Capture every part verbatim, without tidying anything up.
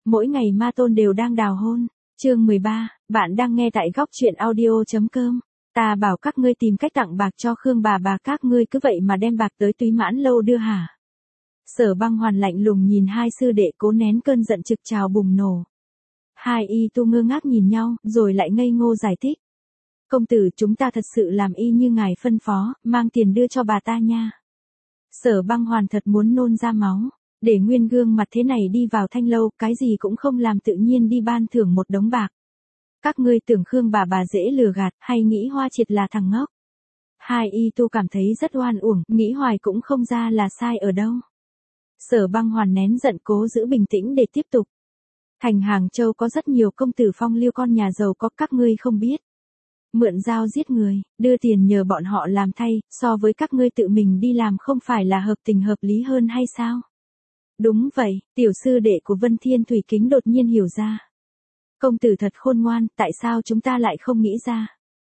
Mỗi ngày ma tôn đều đang đào hôn. Chương mười ba, bạn đang nghe tại góc truyện audio.com. Ta bảo các ngươi tìm cách tặng bạc cho Khương bà bà, các ngươi cứ vậy mà đem bạc tới Túy Mãn Lâu đưa hả? Sở Băng Hoàn lạnh lùng nhìn hai sư đệ cố nén cơn giận trực trào bùng nổ. Hai y tu ngơ ngác nhìn nhau, rồi lại ngây ngô giải thích. Công tử, chúng ta thật sự làm y như ngài phân phó, mang tiền đưa cho bà ta nha. Sở Băng Hoàn thật muốn nôn ra máu. Để nguyên gương mặt thế này đi vào Thanh Lâu, cái gì cũng không làm tự nhiên đi ban thưởng một đống bạc. Các ngươi tưởng Khương bà bà dễ lừa gạt, hay nghĩ Hoa Triệt là thằng ngốc? Hai y tu cảm thấy rất oan uổng, nghĩ hoài cũng không ra là sai ở đâu. Sở Băng Hoàn nén giận cố giữ bình tĩnh để tiếp tục. Thành Hàng Châu có rất nhiều công tử phong lưu con nhà giàu có, các ngươi không biết. Mượn dao giết người, đưa tiền nhờ bọn họ làm thay, so với các ngươi tự mình đi làm không phải là hợp tình hợp lý hơn hay sao? Đúng vậy, tiểu sư đệ của Vân Thiên Thủy Kính đột nhiên hiểu ra. Công tử thật khôn ngoan, tại sao chúng ta lại không nghĩ ra?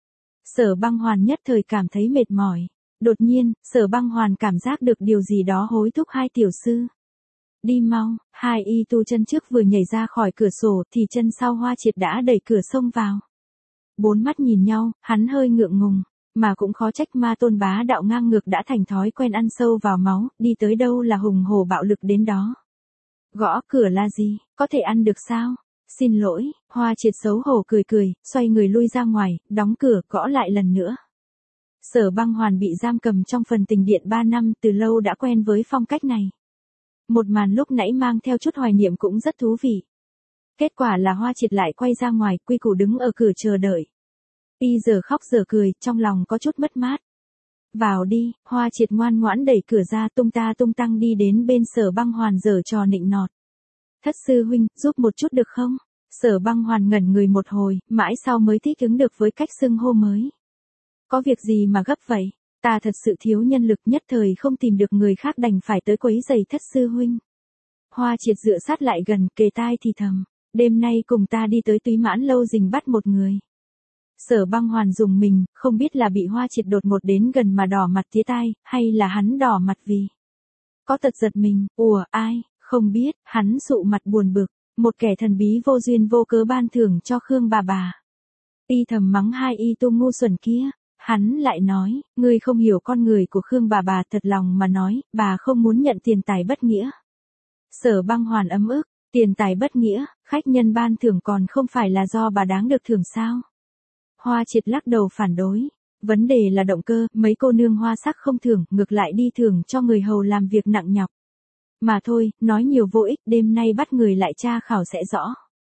Sở Băng Hoàn nhất thời cảm thấy mệt mỏi. Đột nhiên, Sở Băng Hoàn cảm giác được điều gì đó hối thúc hai tiểu sư. Đi mau, hai y tu chân trước vừa nhảy ra khỏi cửa sổ thì chân sau Hoa Triệt đã đẩy cửa xông vào. Bốn mắt nhìn nhau, hắn hơi ngượng ngùng, mà cũng khó trách ma tôn bá đạo ngang ngược đã thành thói quen ăn sâu vào máu, đi tới đâu là hùng hổ bạo lực đến đó. Gõ cửa là gì, có thể ăn được sao? Xin lỗi, Hoa Triệt xấu hổ cười cười, xoay người lui ra ngoài, đóng cửa, gõ lại lần nữa. Sở Băng Hoàn bị giam cầm trong phần tình điện ba năm, từ lâu đã quen với phong cách này. Một màn lúc nãy mang theo chút hoài niệm cũng rất thú vị. Kết quả là Hoa Triệt lại quay ra ngoài, quy củ đứng ở cửa chờ đợi. Y giờ khóc giờ cười, trong lòng có chút mất mát. Vào đi, Hoa Triệt ngoan ngoãn đẩy cửa ra, tung ta tung tăng đi đến bên Sở Băng Hoàn giở trò nịnh nọt. Thất sư huynh, giúp một chút được không? Sở Băng Hoàn ngẩn người một hồi, mãi sau mới thích ứng được với cách xưng hô mới. Có việc gì mà gấp vậy? Ta thật sự thiếu nhân lực, nhất thời không tìm được người khác đành phải tới quấy giày thất sư huynh. Hoa Triệt dựa sát lại gần, kề tai thì thầm. Đêm nay cùng ta đi tới Túy Mãn Lâu rình bắt một người. Sở Băng Hoàn dùng mình, không biết là bị Hoa Triệt đột ngột đến gần mà đỏ mặt tía tai, hay là hắn đỏ mặt vì có tật giật mình. Ủa, ai? Không biết. Hắn sụ mặt buồn bực. Một kẻ thần bí vô duyên vô cớ ban thưởng cho Khương bà bà. Y thầm mắng hai y tu ngu xuẩn kia. Hắn lại nói, ngươi không hiểu con người của Khương bà bà, thật lòng mà nói, bà không muốn nhận tiền tài bất nghĩa. Sở Băng Hoàn ấm ức. Tiền tài bất nghĩa, khách nhân ban thưởng còn không phải là do bà đáng được thưởng sao? Hoa Triệt lắc đầu phản đối. Vấn đề là động cơ, mấy cô nương hoa sắc không thưởng, ngược lại đi thưởng cho người hầu làm việc nặng nhọc. Mà thôi, nói nhiều vô ích, đêm nay bắt người lại tra khảo sẽ rõ.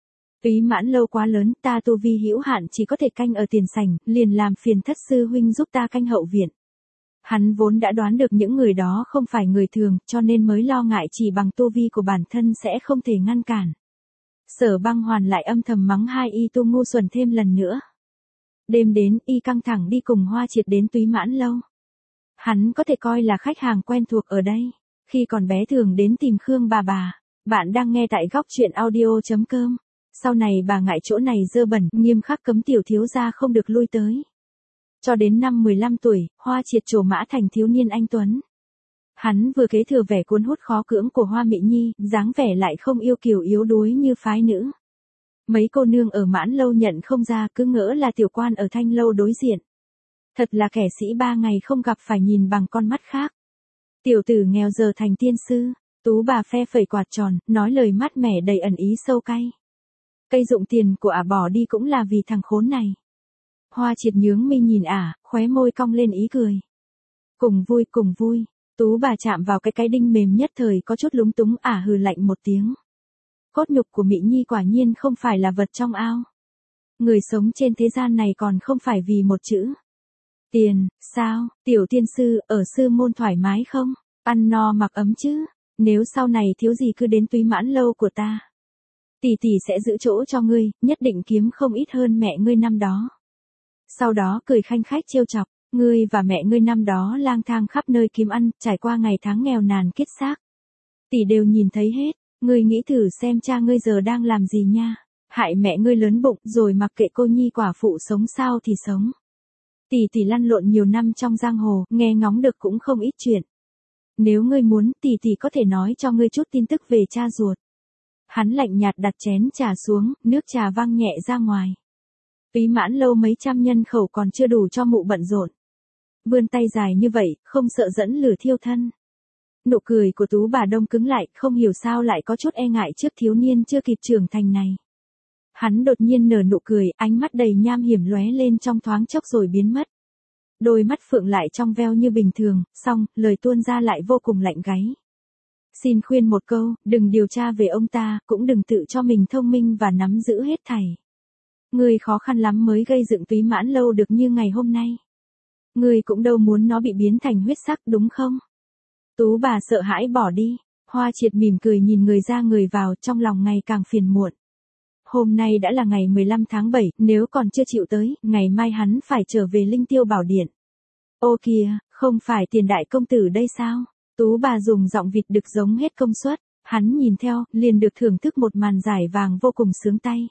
Túy Mãn Lâu quá lớn, ta tu vi hữu hạn chỉ có thể canh ở tiền sảnh, liền làm phiền thất sư huynh giúp ta canh hậu viện. Hắn vốn đã đoán được những người đó không phải người thường, cho nên mới lo ngại chỉ bằng tu vi của bản thân sẽ không thể ngăn cản. Sở Băng Hoàn lại âm thầm mắng hai y tu ngu xuẩn thêm lần nữa. Đêm đến, y căng thẳng đi cùng Hoa Triệt đến Túy Mãn Lâu. Hắn có thể coi là khách hàng quen thuộc ở đây. Khi còn bé thường đến tìm Khương bà bà. Bạn đang nghe tại góc truyện audio.com. Sau này bà ngại chỗ này dơ bẩn, nghiêm khắc cấm tiểu thiếu gia không được lui tới. Cho đến năm mười lăm tuổi, Hoa Triệt trổ mã thành thiếu niên anh tuấn. Hắn vừa kế thừa vẻ cuốn hút khó cưỡng của Hoa Mị Nhi, dáng vẻ lại không yêu kiều yếu đuối như phái nữ. Mấy cô nương ở Mãn Lâu nhận không ra, cứ ngỡ là tiểu quan ở Thanh Lâu đối diện. Thật là kẻ sĩ ba ngày không gặp phải nhìn bằng con mắt khác. Tiểu tử nghèo giờ thành tiên sư, tú bà phe phẩy quạt tròn, nói lời mát mẻ đầy ẩn ý sâu cay. Cây dụng tiền của ả bỏ đi cũng là vì thằng khốn này. Hoa Triệt nhướng mi nhìn ả, khóe môi cong lên ý cười. Cùng vui cùng vui, tú bà chạm vào cái cái đinh mềm nhất thời có chút lúng túng, ả hừ lạnh một tiếng. Cốt nhục của Mị Nhi quả nhiên không phải là vật trong ao. Người sống trên thế gian này còn không phải vì một chữ tiền, sao? Tiểu tiên sư, ở sư môn thoải mái không? Ăn no mặc ấm chứ? Nếu sau này thiếu gì cứ đến Túy Mãn Lâu của ta. Tỷ tỷ sẽ giữ chỗ cho ngươi, nhất định kiếm không ít hơn mẹ ngươi năm đó. Sau đó cười khanh khách trêu chọc, ngươi và mẹ ngươi năm đó lang thang khắp nơi kiếm ăn, trải qua ngày tháng nghèo nàn kiết xác. Tỷ đều nhìn thấy hết, ngươi nghĩ thử xem cha ngươi giờ đang làm gì nha. Hại mẹ ngươi lớn bụng rồi mặc kệ cô nhi quả phụ sống sao thì sống. Tỷ tỷ lăn lộn nhiều năm trong giang hồ, nghe ngóng được cũng không ít chuyện. Nếu ngươi muốn, tỷ tỷ có thể nói cho ngươi chút tin tức về cha ruột. Hắn lạnh nhạt đặt chén trà xuống, nước trà văng nhẹ ra ngoài. Túy Mãn Lâu mấy trăm nhân khẩu còn chưa đủ cho mụ bận rộn. Vươn tay dài như vậy, không sợ dẫn lửa thiêu thân. Nụ cười của Tú bà đông cứng lại, không hiểu sao lại có chút e ngại trước thiếu niên chưa kịp trưởng thành này. Hắn đột nhiên nở nụ cười, ánh mắt đầy nham hiểm lóe lên trong thoáng chốc rồi biến mất. Đôi mắt phượng lại trong veo như bình thường, xong, lời tuôn ra lại vô cùng lạnh gáy. Xin khuyên một câu, đừng điều tra về ông ta, cũng đừng tự cho mình thông minh và nắm giữ hết thảy. Ngươi khó khăn lắm mới gây dựng Túy Mãn Lâu được như ngày hôm nay. Ngươi cũng đâu muốn nó bị biến thành huyết sắc đúng không? Tú bà sợ hãi bỏ đi. Hoa Triệt mỉm cười nhìn người ra người vào, trong lòng ngày càng phiền muộn. Hôm nay đã là ngày mười lăm tháng bảy, nếu còn chưa chịu tới, ngày mai hắn phải trở về Linh Tiêu Bảo Điện. Ô kìa, không phải Tiền đại công tử đây sao? Tú bà dùng giọng vịt đực giống hết công suất. Hắn nhìn theo, liền được thưởng thức một màn giải vàng vô cùng sướng tay.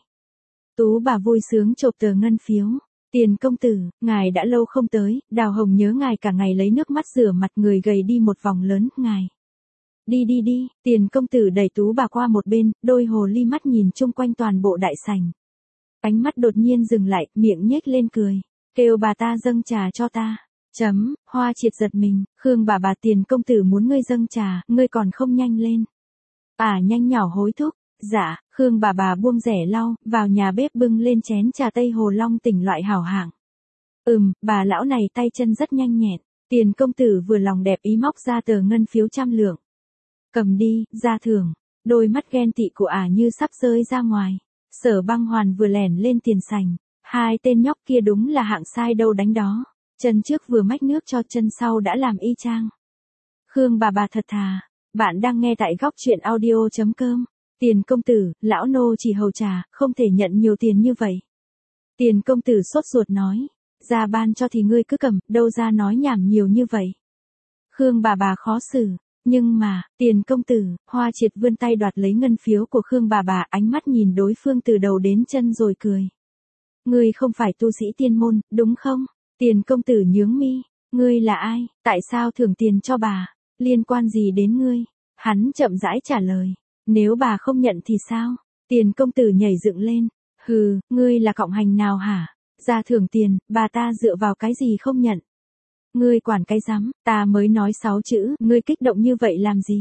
Tú bà vui sướng chộp tờ ngân phiếu. Tiền công tử, ngài đã lâu không tới, Đào Hồng nhớ ngài cả ngày lấy nước mắt rửa mặt, người gầy đi một vòng lớn, ngài. Đi đi đi, Tiền công tử đẩy Tú bà qua một bên, đôi hồ ly mắt nhìn chung quanh toàn bộ đại sảnh. Ánh mắt đột nhiên dừng lại, miệng nhếch lên cười. Kêu bà ta dâng trà cho ta. Chấm, Hoa Triệt giật mình, Khương bà bà Tiền công tử muốn ngươi dâng trà, ngươi còn không nhanh lên. À nhanh nhỏ hối thúc. Dạ, Khương bà bà buông rẻ lau, vào nhà bếp bưng lên chén trà Tây Hồ Long tỉnh loại hảo hạng. Ừm, bà lão này tay chân rất nhanh nhẹn. Tiền công tử vừa lòng đẹp ý móc ra tờ ngân phiếu trăm lượng. Cầm đi, ra thưởng. Đôi mắt ghen tị của ả như sắp rơi ra ngoài. Sở Băng Hoàn vừa lẻn lên tiền sảnh. Hai tên nhóc kia đúng là hạng sai đâu đánh đó. Chân trước vừa mách nước cho chân sau đã làm y chang. Khương bà bà thật thà. Bạn đang nghe tại góc truyện audio chấm com. Tiền công tử, lão nô chỉ hầu trà, không thể nhận nhiều tiền như vậy. Tiền công tử sốt ruột nói. Ra ban cho thì ngươi cứ cầm, đâu ra nói nhảm nhiều như vậy. Khương bà bà khó xử. Nhưng mà, Tiền công tử, Hoa Triệt vươn tay đoạt lấy ngân phiếu của Khương bà bà, ánh mắt nhìn đối phương từ đầu đến chân rồi cười. Ngươi không phải tu sĩ tiên môn, đúng không? Tiền công tử nhướng mi. Ngươi là ai? Tại sao thưởng tiền cho bà? Liên quan gì đến ngươi? Hắn chậm rãi trả lời. Nếu bà không nhận thì sao? Tiền công tử nhảy dựng lên. Hừ, ngươi là cộng hành nào hả? Ra thưởng tiền, bà ta dựa vào cái gì không nhận? Ngươi quản cái rắm, ta mới nói sáu chữ, ngươi kích động như vậy làm gì?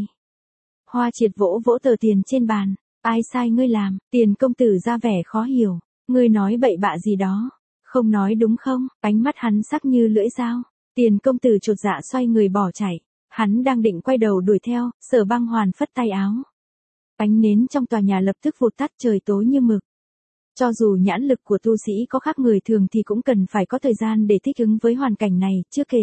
Hoa Triệt vỗ vỗ tờ tiền trên bàn. Ai sai ngươi làm? Tiền công tử ra vẻ khó hiểu. Ngươi nói bậy bạ gì đó? Không nói đúng không? Ánh mắt hắn sắc như lưỡi dao. Tiền công tử chột dạ xoay người bỏ chạy. Hắn đang định quay đầu đuổi theo, Sở Băng Hoàn phất tay áo. Ánh nến trong tòa nhà lập tức vụt tắt, trời tối như mực. Cho dù nhãn lực của tu sĩ có khác người thường thì cũng cần phải có thời gian để thích ứng với hoàn cảnh này, chưa kể.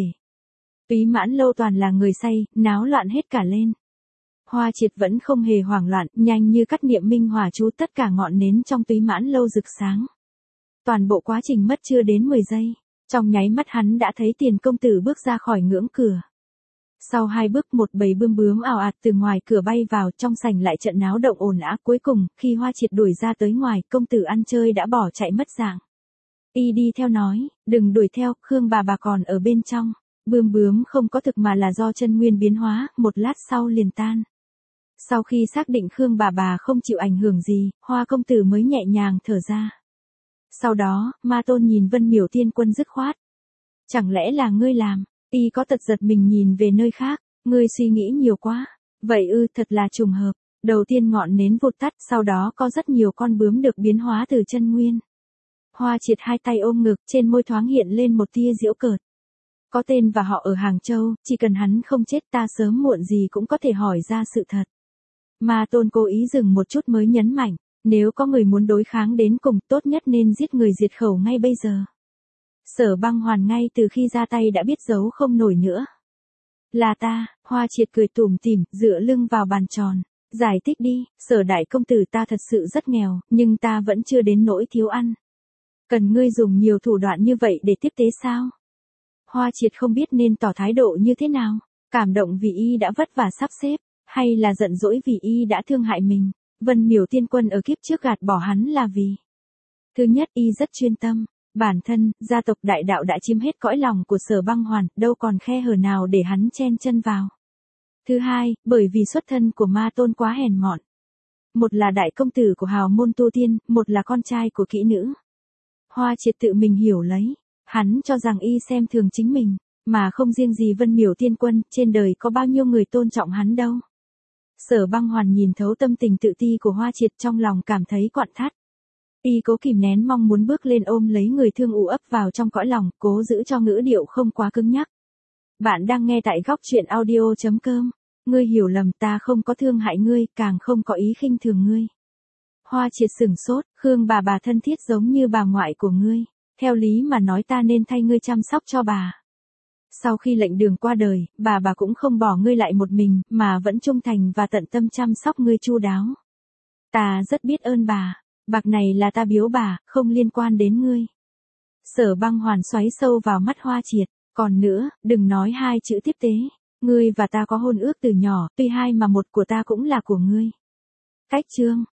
Túy Mãn Lâu toàn là người say, náo loạn hết cả lên. Hoa Triệt vẫn không hề hoảng loạn, nhanh như cắt niệm minh hỏa chú, tất cả ngọn nến trong Túy Mãn Lâu rực sáng. Toàn bộ quá trình mất chưa đến mười giây. Trong nháy mắt hắn đã thấy Tiền công tử bước ra khỏi ngưỡng cửa. Sau hai bước một bầy bươm bướm ào ạt từ ngoài cửa bay vào, trong sảnh lại trận náo động ồn ào. Cuối cùng, khi Hoa Triệt đuổi ra tới ngoài, công tử ăn chơi đã bỏ chạy mất dạng. Y đi theo nói, đừng đuổi theo, Khương bà bà còn ở bên trong. Bươm bướm không có thực mà là do chân nguyên biến hóa, một lát sau liền tan. Sau khi xác định Khương bà bà không chịu ảnh hưởng gì, Hoa công tử mới nhẹ nhàng thở ra. Sau đó, Ma Tôn nhìn Vân Miểu Tiên Quân dứt khoát. Chẳng lẽ là ngươi làm? Y có tật giật mình nhìn về nơi khác. Ngươi suy nghĩ nhiều quá. Vậy ư, thật là trùng hợp. Đầu tiên ngọn nến vụt tắt, sau đó có rất nhiều con bướm được biến hóa từ chân nguyên. Hoa Triệt hai tay ôm ngực, trên môi thoáng hiện lên một tia giễu cợt. Có tên và họ ở Hàng Châu, chỉ cần hắn không chết ta sớm muộn gì cũng có thể hỏi ra sự thật. Ma Tôn cố ý dừng một chút mới nhấn mạnh. Nếu có người muốn đối kháng đến cùng, tốt nhất nên giết người diệt khẩu ngay bây giờ. Sở Băng Hoàn ngay từ khi ra tay đã biết giấu không nổi nữa. Là ta, Hoa Triệt cười tủm tỉm, dựa lưng vào bàn tròn. Giải thích đi, Sở đại công tử ta thật sự rất nghèo, nhưng ta vẫn chưa đến nỗi thiếu ăn. Cần ngươi dùng nhiều thủ đoạn như vậy để tiếp tế sao? Hoa Triệt không biết nên tỏ thái độ như thế nào. Cảm động vì y đã vất vả sắp xếp, hay là giận dỗi vì y đã thương hại mình. Vân Miểu Tiên Quân ở kiếp trước gạt bỏ hắn là vì. Thứ nhất, y rất chuyên tâm. Bản thân, gia tộc đại đạo đã chiếm hết cõi lòng của Sở Băng Hoàn, đâu còn khe hở nào để hắn chen chân vào. Thứ hai, bởi vì xuất thân của Ma Tôn quá hèn mọn. một là đại công tử của hào môn tu tiên, một là con trai của kỹ nữ. Hoa Triệt tự mình hiểu lấy, hắn cho rằng y xem thường chính mình, mà không riêng gì Vân Miểu Tiên Quân, trên đời có bao nhiêu người tôn trọng hắn đâu. Sở Băng Hoàn nhìn thấu tâm tình tự ti của Hoa Triệt, trong lòng cảm thấy quặn thắt. Y cố kìm nén mong muốn bước lên ôm lấy người thương ù ấp vào trong cõi lòng, cố giữ cho ngữ điệu không quá cứng nhắc. Bạn đang nghe tại góc truyện audio chấm com. Ngươi hiểu lầm, ta không có thương hại ngươi, càng không có ý khinh thường ngươi. Hoa Triệt sửng sốt, Khương bà bà thân thiết giống như bà ngoại của ngươi. Theo lý mà nói ta nên thay ngươi chăm sóc cho bà. Sau khi lệnh đường qua đời, bà bà cũng không bỏ ngươi lại một mình, mà vẫn trung thành và tận tâm chăm sóc ngươi chu đáo. Ta rất biết ơn bà, bạc này là ta biếu bà, không liên quan đến ngươi. Sở Băng Hoàn xoáy sâu vào mắt Hoa Triệt, còn nữa, đừng nói hai chữ tiếp tế. Ngươi và ta có hôn ước từ nhỏ, tuy hai mà một của ta cũng là của ngươi. Cách chương